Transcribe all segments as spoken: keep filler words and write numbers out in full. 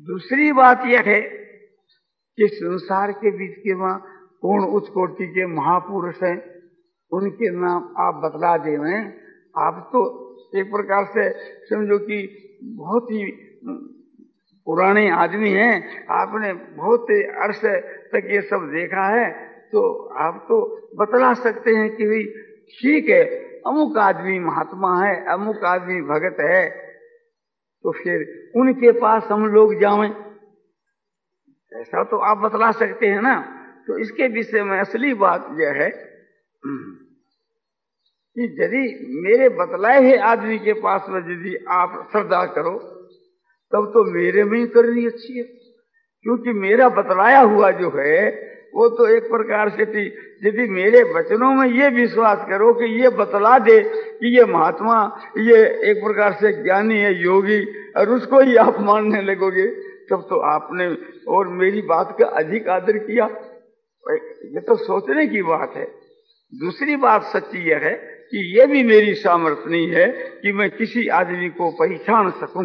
दूसरी बात यह है कि संसार के बीच के वहां कौन उच्च कोटि के महापुरुष हैं, उनके नाम आप बतला दे रहे। आप तो एक प्रकार से समझो कि बहुत ही पुराने आदमी हैं, आपने बहुत अर्श तक ये सब देखा है, तो आप तो बतला सकते हैं कि भाई ठीक है, अमुक आदमी महात्मा है, अमुक आदमी भगत है, तो फिर उनके पास हम लोग जाएं, ऐसा तो आप बतला सकते हैं ना। तो इसके विषय में असली बात यह है कि यदि मेरे बतलाए हुए आदमी के पास में यदि आप श्रद्धा करो तब तो मेरे में ही करनी अच्छी है, क्योंकि मेरा बतलाया हुआ जो है वो तो एक प्रकार से थी। यदि मेरे वचनों में ये विश्वास करो कि ये बतला दे कि ये महात्मा, ये एक प्रकार से ज्ञानी है, योगी, और उसको ही आप मानने लगोगे, तब तो आपने और मेरी बात का अधिक आदर किया। ये तो सोचने की बात है। दूसरी बात सच्ची यह है कि ये भी मेरी सामर्थ्य नहीं है कि मैं किसी आदमी को पहचान सकूं।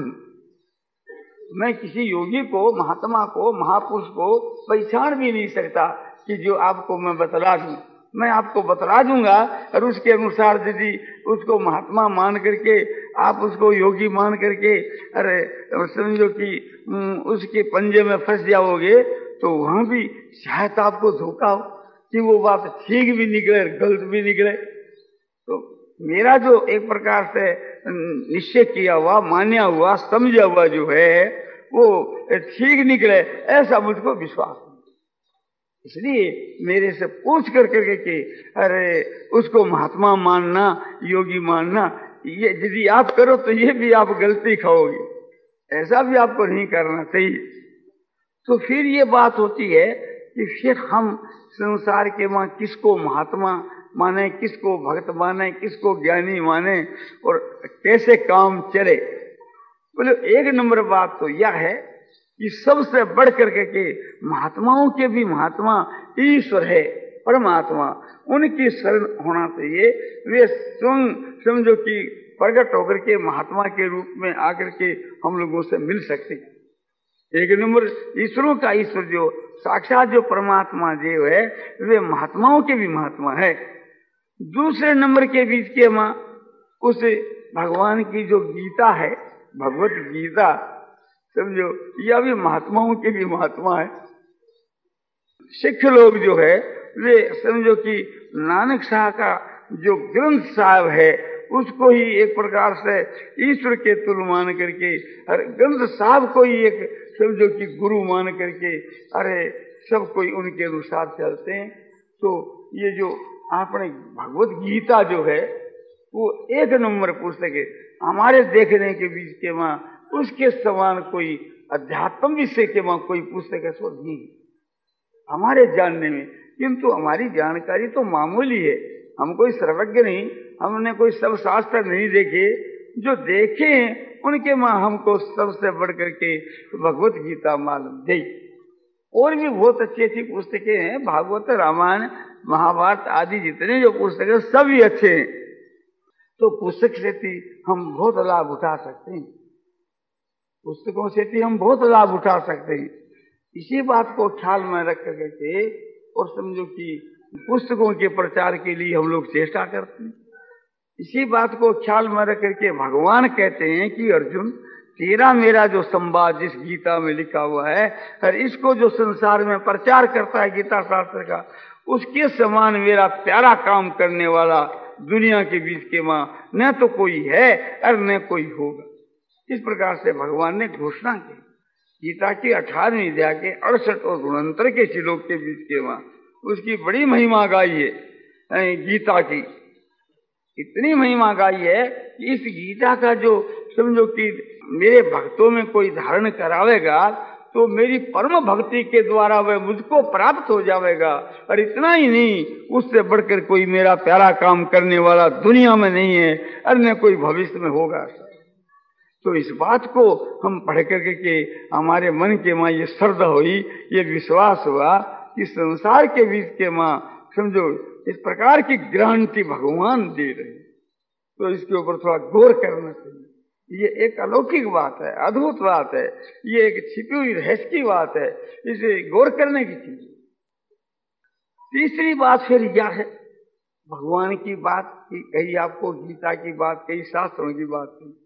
मैं किसी योगी को, महात्मा को, महापुरुष को पहचान भी नहीं सकता कि जो आपको मैं बतला दूं। मैं आपको बतला दूंगा और उसके अनुसार यदि उसको महात्मा मान करके आप उसको योगी मान करके अरे समझो कि उसके पंजे में फंस जाओगे, तो वहां भी शायद आपको धोखा हो कि वो बात ठीक भी निकले, गलत भी निकले। तो मेरा जो एक प्रकार से निश्चय किया हुआ, मान्या हुआ, समझा हुआ जो है वो ठीक निकले, ऐसा मुझको विश्वास है। इसलिए मेरे से पूछ कर करके कि अरे उसको महात्मा मानना, योगी मानना, ये यदि आप करो तो ये भी आप गलती खाओगे, ऐसा भी आपको नहीं करना चाहिए। तो फिर ये बात होती है कि फिर हम संसार के वहां किसको महात्मा माने, किसको भक्त माने, किसको ज्ञानी माने और कैसे काम चले। बोले एक नंबर बात तो यह है कि सबसे बढ़ करके के महात्माओं के भी महात्मा ईश्वर है, परमात्मा, उनकी शरण होना चाहिए। वे स्वयं समझो कि प्रकट होकर के महात्मा के रूप में आकर के हम लोगों से मिल सकते। एक नंबर ईश्वरों का ईश्वर जो साक्षात जो परमात्मा जो है वे महात्माओं के भी महात्मा है। दूसरे नंबर के बीच के मां उस भगवान की जो गीता है, भगवत गीता, समझो यह भी महात्माओं के भी महात्मा है। सिख लोग जो है वे समझो कि नानक साहब का जो ग्रंथ साहब है उसको ही एक प्रकार से ईश्वर के तुल मान करके, अरे ग्रंथ साहब को ही एक समझो कि गुरु मान करके, अरे सब कोई उनके अनुसार चलते हैं। तो ये जो आपने भगवत गीता जो है वो एक नंबर पुस्तक है। हमारे देखने के बीच के वहां उसके समान कोई अध्यात्म विषय के वहां कोई पुस्तक ऐसा नहीं हमारे जानने में, किंतु हमारी जानकारी तो मामूली है। हम कोई सर्वज्ञ नहीं, हमने कोई सब शास्त्र नहीं देखे, जो देखे हैं उनके मां हमको सबसे बढ़ करके भगवत गीता मालूम दी। और भी बहुत अच्छी अच्छी पुस्तकें हैं, भागवत, रामायण, महाभारत आदि जितने जो पुस्तक है सभी अच्छे हैं। तो पुस्तक से भी हम बहुत लाभ उठा सकते हैं, पुस्तकों से भी हम बहुत लाभ उठा सकते हैं। इसी बात को ख्याल में रख करके और समझो कि पुस्तकों के प्रचार के लिए हम लोग चेष्टा करते हैं। इसी बात को ख्याल में रख करके भगवान कहते हैं कि अर्जुन तेरा मेरा जो संवाद जिस गीता में लिखा हुआ है और इसको जो संसार में प्रचार करता है गीता शास्त्र का, उसके समान मेरा प्यारा काम करने वाला दुनिया के बीच के मां न तो कोई है और न कोई होगा। इस प्रकार से भगवान ने घोषणा की। गीता की अठारहवीं अध्याय के अड़सठ और उनहत्तर के श्लोक के बीच के मां उसकी बड़ी महिमा गाई है। गीता की इतनी महिमा गाई है कि इस गीता का जो समझो कि मेरे भक्तों में कोई धारण करावेगा तो मेरी परम भक्ति के द्वारा वह मुझको प्राप्त हो जाएगा। और इतना ही नहीं, उससे बढ़कर कोई मेरा प्यारा काम करने वाला दुनिया में नहीं है और न कोई भविष्य में होगा। तो इस बात को हम पढ़ करके के हमारे मन के मां ये श्रद्धा हुई, ये विश्वास हुआ कि संसार के बीच के मां समझो इस प्रकार की गारंटी भगवान दे रहे, तो इसके ऊपर थोड़ा गौर करना चाहिए। ये एक अलौकिक बात है, अद्भुत बात है, ये एक छिपी हुई रहस्य की बात है, इसे गौर करने की चीज। तीसरी बात फिर यह है, भगवान की बात की कही, आपको गीता की बात कही, शास्त्रों की बात कही,